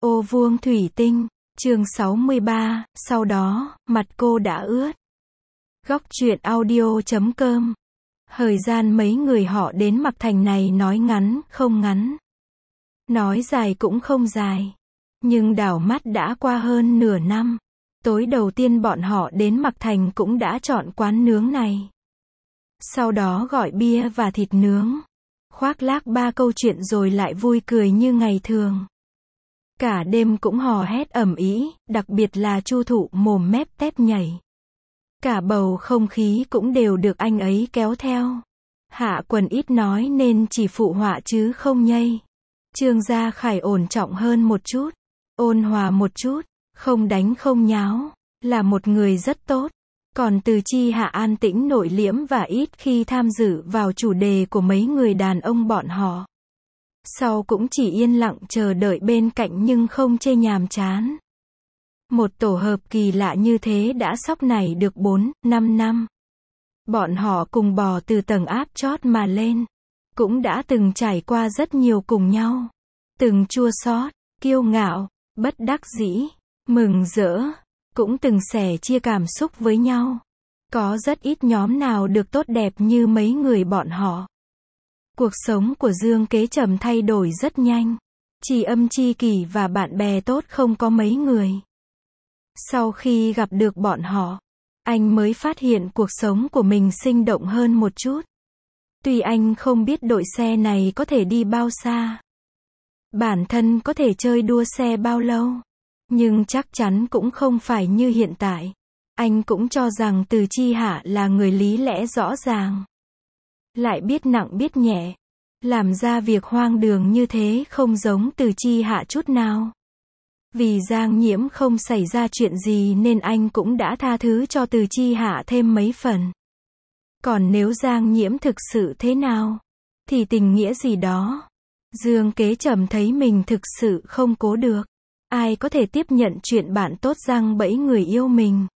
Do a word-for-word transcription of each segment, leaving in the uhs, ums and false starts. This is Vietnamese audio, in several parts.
Ô vuông thủy tinh, chương sáu mươi ba, sau đó, mặt cô đã ướt. Góc truyện audio chấm com. Thời gian mấy người họ đến Mạc Thành này nói ngắn, không ngắn. Nói dài cũng không dài. Nhưng đảo mắt đã qua hơn nửa năm. Tối đầu tiên bọn họ đến Mạc Thành cũng đã chọn quán nướng này. Sau đó gọi bia và thịt nướng. Khoác lác ba câu chuyện rồi lại vui cười như ngày thường. Cả đêm cũng hò hét ầm ĩ, đặc biệt là Chu Thụ mồm mép tép nhảy. Cả bầu không khí cũng đều được anh ấy kéo theo. Hạ Quần ít nói nên chỉ phụ họa chứ không nhây. Trương Gia Khải ổn trọng hơn một chút, ôn hòa một chút, không đánh không nháo, là một người rất tốt. Còn Từ Chi Hạ an tĩnh nội liễm và ít khi tham dự vào chủ đề của mấy người đàn ông bọn họ. Sau cũng chỉ yên lặng chờ đợi bên cạnh nhưng không chê nhàm chán. Một tổ hợp kỳ lạ như thế đã sóc nảy được bốn, năm năm. Bọn họ cùng bò từ tầng áp chót mà lên. Cũng đã từng trải qua rất nhiều cùng nhau. Từng chua xót, kiêu ngạo, bất đắc dĩ, mừng rỡ. Cũng từng sẻ chia cảm xúc với nhau. Có rất ít nhóm nào được tốt đẹp như mấy người bọn họ. Cuộc sống của Dương Kế Trầm thay đổi rất nhanh. Chỉ âm tri kỷ và bạn bè tốt không có mấy người. Sau khi gặp được bọn họ, anh mới phát hiện cuộc sống của mình sinh động hơn một chút. Tuy anh không biết đội xe này có thể đi bao xa, bản thân có thể chơi đua xe bao lâu, nhưng chắc chắn cũng không phải như hiện tại. Anh cũng cho rằng Từ Chi Hạ là người lý lẽ rõ ràng, lại biết nặng biết nhẹ, làm ra việc hoang đường như thế không giống Từ Chi Hạ chút nào. Vì Giang Nhiễm không xảy ra chuyện gì nên anh cũng đã tha thứ cho Từ Chi Hạ thêm mấy phần. Còn nếu Giang Nhiễm thực sự thế nào, thì tình nghĩa gì đó, Dương Kế Trầm thấy mình thực sự không cố được. Ai có thể tiếp nhận chuyện bạn tốt giăng bẫy người yêu mình.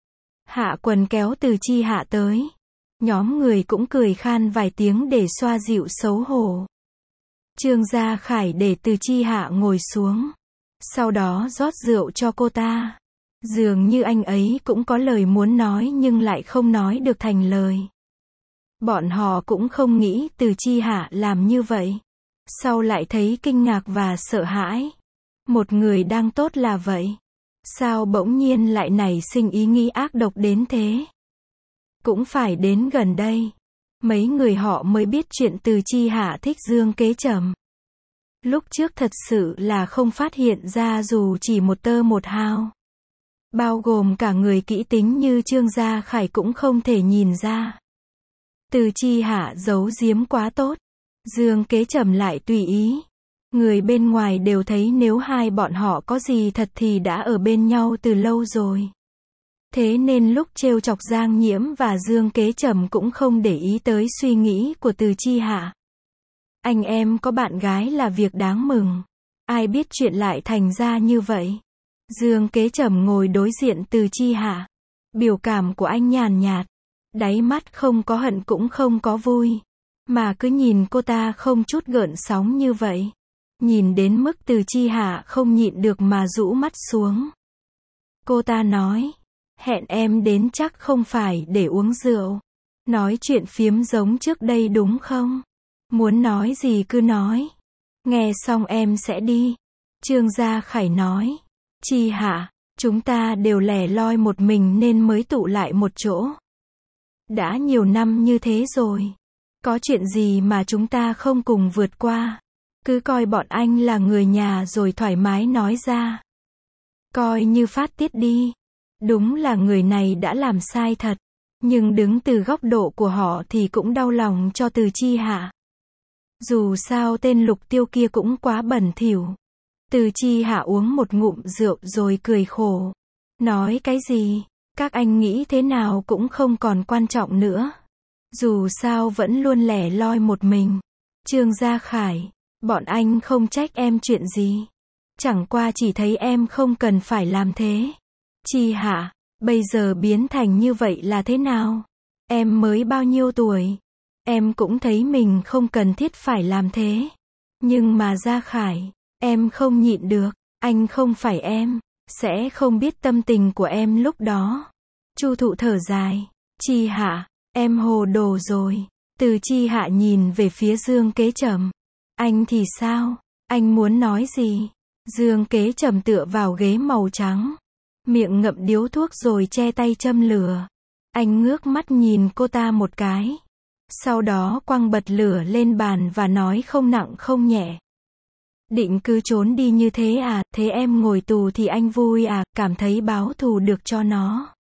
Hạ Quần kéo Từ Chi Hạ tới. Nhóm người cũng cười khan vài tiếng để xoa dịu xấu hổ. Trương Gia Khải để Từ Chi Hạ ngồi xuống. Sau đó rót rượu cho cô ta. Dường như anh ấy cũng có lời muốn nói nhưng lại không nói được thành lời. Bọn họ cũng không nghĩ Từ Chi Hạ làm như vậy. Sau lại thấy kinh ngạc và sợ hãi. Một người đang tốt là vậy. Sao bỗng nhiên lại nảy sinh ý nghĩ ác độc đến thế? Cũng phải đến gần đây. Mấy người họ mới biết chuyện Từ Chi Hạ thích Dương Kế Trầm. Lúc trước thật sự là không phát hiện ra dù chỉ một tơ một hào. Bao gồm cả người kỹ tính như Trương Gia Khải cũng không thể nhìn ra. Từ Chi Hạ giấu giếm quá tốt. Dương Kế Trầm lại tùy ý. Người bên ngoài đều thấy nếu hai bọn họ có gì thật thì đã ở bên nhau từ lâu rồi. Thế nên lúc trêu chọc Giang Nhiễm và Dương Kế Trầm cũng không để ý tới suy nghĩ của Từ Chi Hạ. Anh em có bạn gái là việc đáng mừng. Ai biết chuyện lại thành ra như vậy. Dương Kế Trầm ngồi đối diện Từ Chi Hạ. Biểu cảm của anh nhàn nhạt. Đáy mắt không có hận cũng không có vui. Mà cứ nhìn cô ta không chút gợn sóng như vậy. Nhìn đến mức Từ Chi Hạ không nhịn được mà rũ mắt xuống. Cô ta nói. Hẹn em đến chắc không phải để uống rượu. Nói chuyện phiếm giống trước đây đúng không? Muốn nói gì cứ nói. Nghe xong em sẽ đi. Trương Gia Khải nói. Chi Hạ, chúng ta đều lẻ loi một mình nên mới tụ lại một chỗ. Đã nhiều năm như thế rồi. Có chuyện gì mà chúng ta không cùng vượt qua? Cứ coi bọn anh là người nhà rồi thoải mái nói ra. Coi như phát tiết đi. Đúng là người này đã làm sai thật. Nhưng đứng từ góc độ của họ thì cũng đau lòng cho Từ Chi Hạ. Dù sao tên Lục Tiêu kia cũng quá bẩn thỉu. Từ Chi Hạ uống một ngụm rượu rồi cười khổ. Nói cái gì? Các anh nghĩ thế nào cũng không còn quan trọng nữa. Dù sao vẫn luôn lẻ loi một mình. Trương Gia Khải, bọn anh không trách em chuyện gì. Chẳng qua chỉ thấy em không cần phải làm thế. Chi Hạ, bây giờ biến thành như vậy là thế nào? Em mới bao nhiêu tuổi? Em cũng thấy mình không cần thiết phải làm thế. Nhưng mà Gia Khải, em không nhịn được. Anh không phải em, sẽ không biết tâm tình của em lúc đó. Chu Thụ thở dài. Chi Hạ, em hồ đồ rồi. Từ Chi Hạ nhìn về phía Dương Kế Trầm. Anh thì sao? Anh muốn nói gì? Dương Kế Trầm tựa vào ghế màu trắng. Miệng ngậm điếu thuốc rồi che tay châm lửa. Anh ngước mắt nhìn cô ta một cái. Sau đó quăng bật lửa lên bàn và nói không nặng không nhẹ. Định cứ trốn đi như thế à, thế em ngồi tù thì anh vui à, cảm thấy báo thù được cho nó.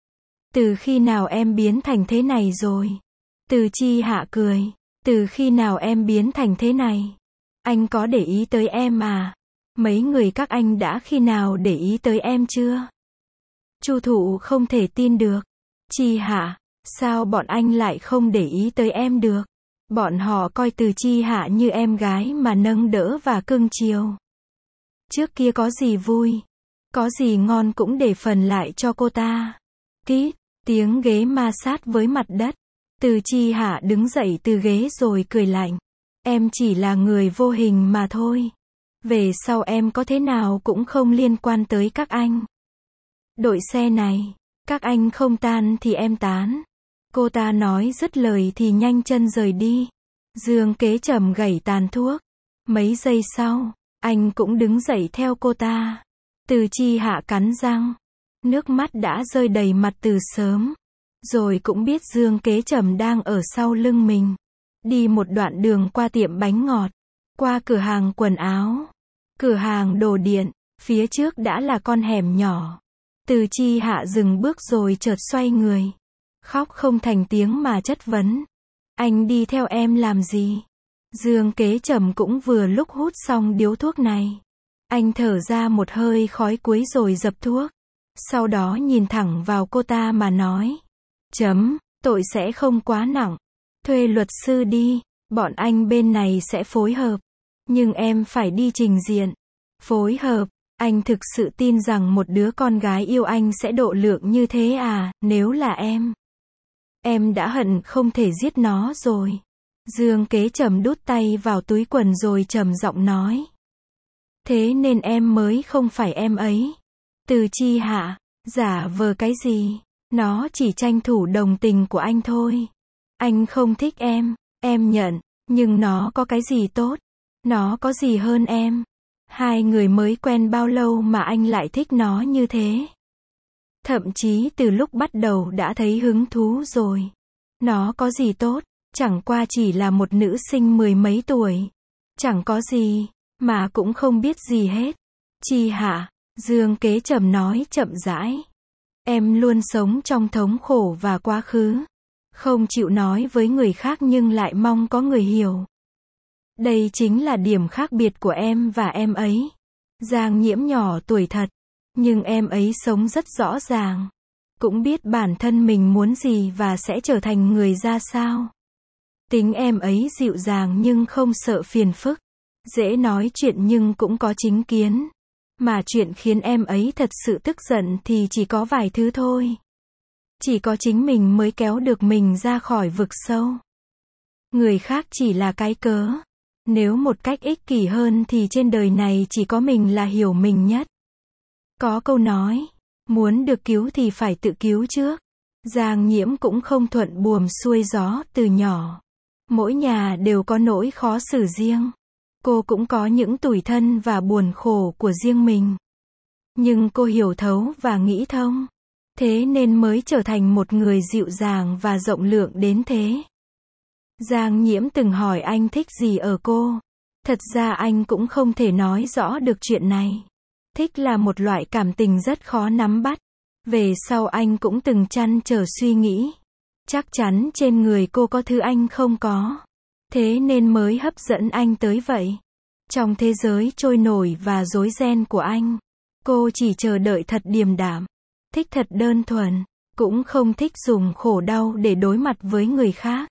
Từ khi nào em biến thành thế này rồi? Từ Chi Hạ cười. Từ khi nào em biến thành thế này? Anh có để ý tới em à? Mấy người các anh đã khi nào để ý tới em chưa? Chu Thụ không thể tin được. Chi Hạ, sao bọn anh lại không để ý tới em được? Bọn họ coi Từ Chi Hạ như em gái mà nâng đỡ và cưng chiều. Trước kia có gì vui, có gì ngon cũng để phần lại cho cô ta. Tít, tiếng ghế ma sát với mặt đất. Từ Chi Hạ đứng dậy từ ghế rồi cười lạnh. Em chỉ là người vô hình mà thôi. Về sau em có thế nào cũng không liên quan tới các anh. Đội xe này, các anh không tan thì em tán. Cô ta nói dứt lời thì nhanh chân rời đi. Dương Kế Trầm gẩy tàn thuốc. Mấy giây sau, anh cũng đứng dậy theo cô ta. Từ Chi Hạ cắn răng. Nước mắt đã rơi đầy mặt từ sớm. Rồi cũng biết Dương Kế Trầm đang ở sau lưng mình. Đi một đoạn đường qua tiệm bánh ngọt. Qua cửa hàng quần áo. Cửa hàng đồ điện. Phía trước đã là con hẻm nhỏ. Từ Chi Hạ dừng bước rồi chợt xoay người. Khóc không thành tiếng mà chất vấn. Anh đi theo em làm gì? Dương Kế Trầm cũng vừa lúc hút xong điếu thuốc này. Anh thở ra một hơi khói cuối rồi dập thuốc. Sau đó nhìn thẳng vào cô ta mà nói. Chấm, tội sẽ không quá nặng. Thuê luật sư đi, bọn anh bên này sẽ phối hợp. Nhưng em phải đi trình diện. Phối hợp, anh thực sự tin rằng một đứa con gái yêu anh sẽ độ lượng như thế à, nếu là em. Em đã hận không thể giết nó rồi. Dương Kế Trầm đút tay vào túi quần rồi trầm giọng nói. Thế nên em mới không phải em ấy. Từ Chi Hạ, giả vờ cái gì? Nó chỉ tranh thủ đồng tình của anh thôi. Anh không thích em, em nhận, nhưng nó có cái gì tốt? Nó có gì hơn em? Hai người mới quen bao lâu mà anh lại thích nó như thế? Thậm chí từ lúc bắt đầu đã thấy hứng thú rồi. Nó có gì tốt? Chẳng qua chỉ là một nữ sinh mười mấy tuổi. Chẳng có gì, mà cũng không biết gì hết. Chi Hạ, Dương Kế Trầm nói chậm rãi. Em luôn sống trong thống khổ và quá khứ. Không chịu nói với người khác nhưng lại mong có người hiểu. Đây chính là điểm khác biệt của em và em ấy. Giang Nhiễm nhỏ tuổi thật, nhưng em ấy sống rất rõ ràng. Cũng biết bản thân mình muốn gì và sẽ trở thành người ra sao. Tính em ấy dịu dàng nhưng không sợ phiền phức. Dễ nói chuyện nhưng cũng có chính kiến. Mà chuyện khiến em ấy thật sự tức giận thì chỉ có vài thứ thôi. Chỉ có chính mình mới kéo được mình ra khỏi vực sâu. Người khác chỉ là cái cớ. Nếu một cách ích kỷ hơn thì trên đời này chỉ có mình là hiểu mình nhất. Có câu nói, muốn được cứu thì phải tự cứu trước. Giang Nhiễm cũng không thuận buồm xuôi gió từ nhỏ. Mỗi nhà đều có nỗi khó xử riêng. Cô cũng có những tủi thân và buồn khổ của riêng mình. Nhưng cô hiểu thấu và nghĩ thông. Thế nên mới trở thành một người dịu dàng và rộng lượng đến thế. Giang Nhiễm từng hỏi anh thích gì ở cô. Thật ra anh cũng không thể nói rõ được chuyện này. Thích là một loại cảm tình rất khó nắm bắt. Về sau anh cũng từng trăn trở suy nghĩ. Chắc chắn trên người cô có thứ anh không có. Thế nên mới hấp dẫn anh tới vậy. Trong thế giới trôi nổi và rối ren của anh, cô chỉ chờ đợi thật điềm đạm. Thích thật đơn thuần. Cũng không thích dùng khổ đau để đối mặt với người khác.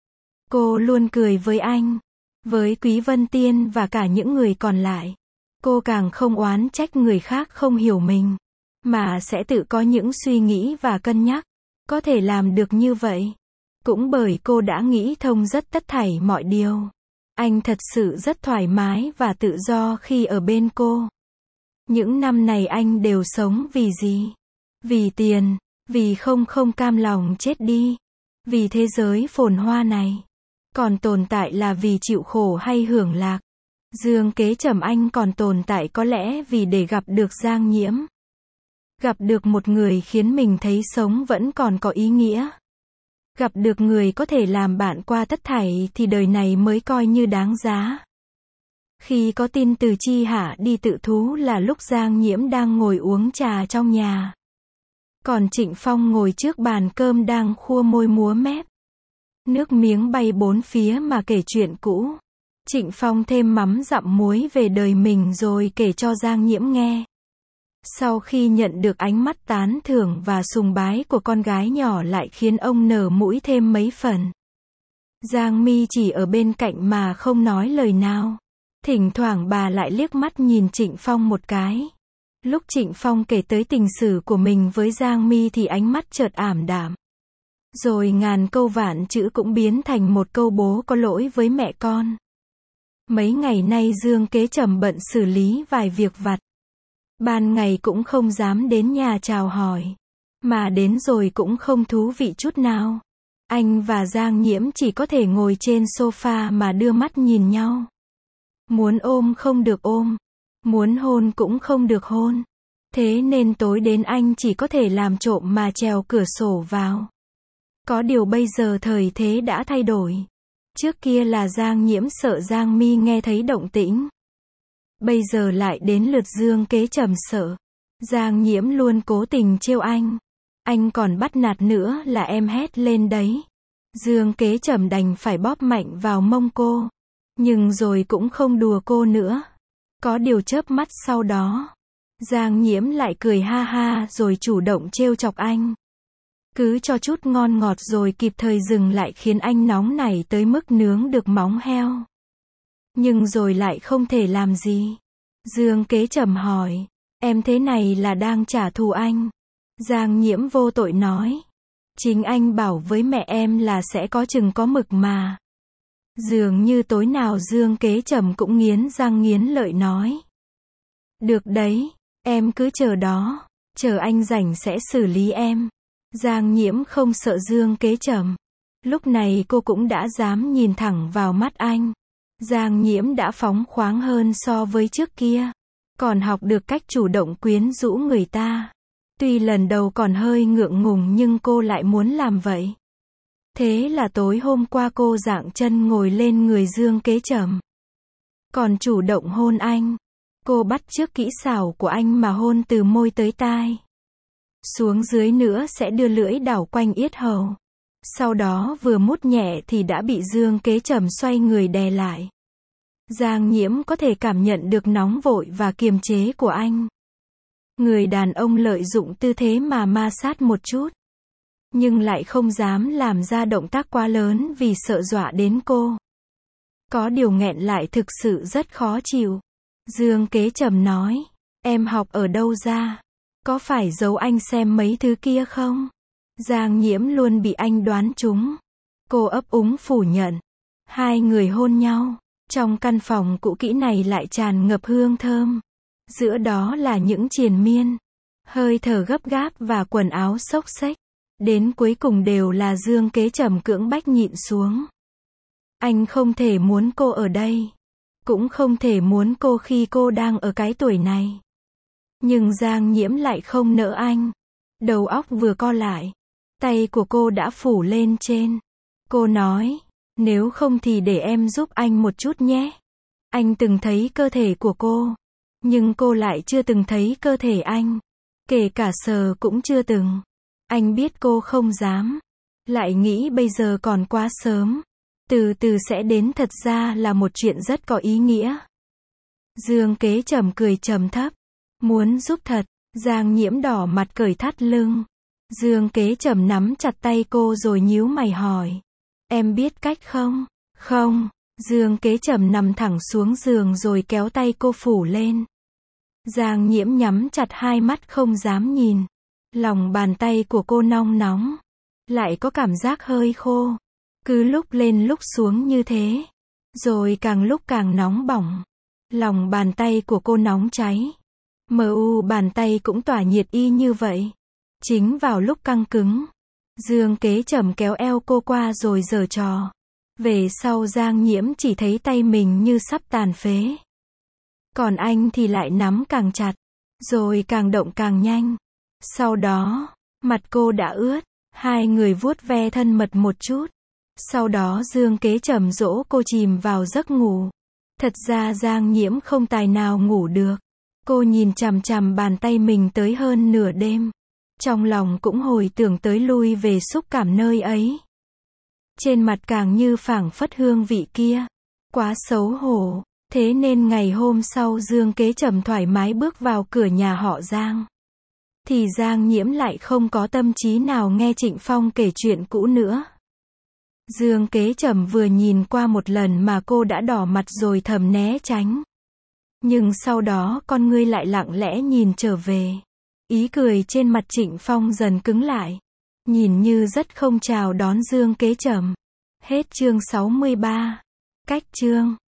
Cô luôn cười với anh, với Quý Vân Tiên và cả những người còn lại. Cô càng không oán trách người khác không hiểu mình, mà sẽ tự có những suy nghĩ và cân nhắc. Có thể làm được như vậy, cũng bởi cô đã nghĩ thông rất tất thảy mọi điều. Anh thật sự rất thoải mái và tự do khi ở bên cô. Những năm này anh đều sống vì gì? Vì tiền, vì không không cam lòng chết đi, vì thế giới phồn hoa này. Còn tồn tại là vì chịu khổ hay hưởng lạc? Dương Kế Trầm anh còn tồn tại có lẽ vì để gặp được Giang Nhiễm. Gặp được một người khiến mình thấy sống vẫn còn có ý nghĩa. Gặp được người có thể làm bạn qua tất thảy thì đời này mới coi như đáng giá. Khi có tin từ Chi Hạ đi tự thú là lúc Giang Nhiễm đang ngồi uống trà trong nhà. Còn Trịnh Phong ngồi trước bàn cơm đang khua môi múa mép. Nước miếng bay bốn phía mà kể chuyện cũ. Trịnh Phong thêm mắm dặm muối về đời mình rồi kể cho Giang Nhiễm nghe. Sau khi nhận được ánh mắt tán thưởng và sùng bái của con gái nhỏ lại khiến ông nở mũi thêm mấy phần. Giang Mi chỉ ở bên cạnh mà không nói lời nào. Thỉnh thoảng bà lại liếc mắt nhìn Trịnh Phong một cái. Lúc Trịnh Phong kể tới tình sử của mình với Giang Mi thì ánh mắt chợt ảm đạm. Rồi ngàn câu vạn chữ cũng biến thành một câu bố có lỗi với mẹ con. Mấy ngày nay Dương Kế Trầm bận xử lý vài việc vặt. Ban ngày cũng không dám đến nhà chào hỏi. Mà đến rồi cũng không thú vị chút nào. Anh và Giang Nhiễm chỉ có thể ngồi trên sofa mà đưa mắt nhìn nhau. Muốn ôm không được ôm. Muốn hôn cũng không được hôn. Thế nên tối đến anh chỉ có thể làm trộm mà trèo cửa sổ vào. Có điều bây giờ thời thế đã thay đổi. Trước kia là Giang Nhiễm sợ Giang Mi nghe thấy động tĩnh. Bây giờ lại đến lượt Dương Kế Trầm sợ. Giang Nhiễm luôn cố tình trêu anh. Anh còn bắt nạt nữa là em hét lên đấy. Dương Kế Trầm đành phải bóp mạnh vào mông cô. Nhưng rồi cũng không đùa cô nữa. Có điều chớp mắt sau đó. Giang Nhiễm lại cười ha ha rồi chủ động trêu chọc anh. Cứ cho chút ngon ngọt rồi kịp thời dừng lại khiến anh nóng nảy tới mức nướng được móng heo. Nhưng rồi lại không thể làm gì. Dương Kế Trầm hỏi. Em thế này là đang trả thù anh. Giang Nhiễm vô tội nói. Chính anh bảo với mẹ em là sẽ có chừng có mực mà. Dường như tối nào Dương Kế Trầm cũng nghiến răng nghiến lợi nói. Được đấy, em cứ chờ đó. Chờ anh rảnh sẽ xử lý em. Giang Nhiễm không sợ Dương Kế Trầm. Lúc này cô cũng đã dám nhìn thẳng vào mắt anh. Giang Nhiễm đã phóng khoáng hơn so với trước kia. Còn học được cách chủ động quyến rũ người ta. Tuy lần đầu còn hơi ngượng ngùng nhưng cô lại muốn làm vậy. Thế là tối hôm qua cô dạng chân ngồi lên người Dương Kế Trầm. Còn chủ động hôn anh. Cô bắt chước kỹ xảo của anh mà hôn từ môi tới tai. Xuống dưới nữa sẽ đưa lưỡi đảo quanh yết hầu. Sau đó vừa mút nhẹ thì đã bị Dương Kế Trầm xoay người đè lại. Giang Nhiễm có thể cảm nhận được nóng vội và kiềm chế của anh. Người đàn ông lợi dụng tư thế mà ma sát một chút. Nhưng lại không dám làm ra động tác quá lớn vì sợ dọa đến cô. Có điều nghẹn lại thực sự rất khó chịu. Dương Kế Trầm nói. Em học ở đâu ra? Có phải giấu anh xem mấy thứ kia không? Giang Nhiễm luôn bị anh đoán trúng. Cô ấp úng phủ nhận. Hai người hôn nhau. Trong căn phòng cũ kỹ này lại tràn ngập hương thơm. Giữa đó là những triền miên. Hơi thở gấp gáp và quần áo xốc xếch. Đến cuối cùng đều là Dương Kế Trầm cưỡng bách nhịn xuống. Anh không thể muốn cô ở đây. Cũng không thể muốn cô khi cô đang ở cái tuổi này. Nhưng Giang Nhiễm lại không nỡ anh. Đầu óc vừa co lại. Tay của cô đã phủ lên trên. Cô nói. Nếu không thì để em giúp anh một chút nhé. Anh từng thấy cơ thể của cô. Nhưng cô lại chưa từng thấy cơ thể anh. Kể cả sờ cũng chưa từng. Anh biết cô không dám. Lại nghĩ bây giờ còn quá sớm. Từ từ sẽ đến thật ra là một chuyện rất có ý nghĩa. Dương Kế Trầm cười trầm thấp. Muốn giúp thật. Giang Nhiễm đỏ mặt cởi thắt lưng. Dương Kế Trầm nắm chặt tay cô rồi nhíu mày hỏi. Em biết cách không? Không. Dương Kế Trầm nằm thẳng xuống giường rồi kéo tay cô phủ lên. Giang Nhiễm nhắm chặt hai mắt không dám nhìn. Lòng bàn tay của cô nong nóng. Lại có cảm giác hơi khô. Cứ lúc lên lúc xuống như thế. Rồi càng lúc càng nóng bỏng. Lòng bàn tay của cô nóng cháy. Mờ u bàn tay cũng tỏa nhiệt y như vậy. Chính vào lúc căng cứng, Dương Kế Trầm kéo eo cô qua rồi giở trò. Về sau Giang Nhiễm chỉ thấy tay mình như sắp tàn phế. Còn anh thì lại nắm càng chặt, rồi càng động càng nhanh. Sau đó, mặt cô đã ướt, hai người vuốt ve thân mật một chút. Sau đó Dương Kế Trầm dỗ cô chìm vào giấc ngủ. Thật ra Giang Nhiễm không tài nào ngủ được. Cô nhìn chằm chằm bàn tay mình tới hơn nửa đêm. Trong lòng cũng hồi tưởng tới lui về xúc cảm nơi ấy. Trên mặt càng như phảng phất hương vị kia. Quá xấu hổ. Thế nên ngày hôm sau Dương Kế Trầm thoải mái bước vào cửa nhà họ Giang. Thì Giang Nhiễm lại không có tâm trí nào nghe Trịnh Phong kể chuyện cũ nữa. Dương Kế Trầm vừa nhìn qua một lần mà cô đã đỏ mặt rồi thầm né tránh. Nhưng sau đó con ngươi lại lặng lẽ nhìn trở về. Ý cười trên mặt Trịnh Phong dần cứng lại. Nhìn như rất không chào đón Dương Kế Trầm. Hết chương sáu mươi ba. Cách chương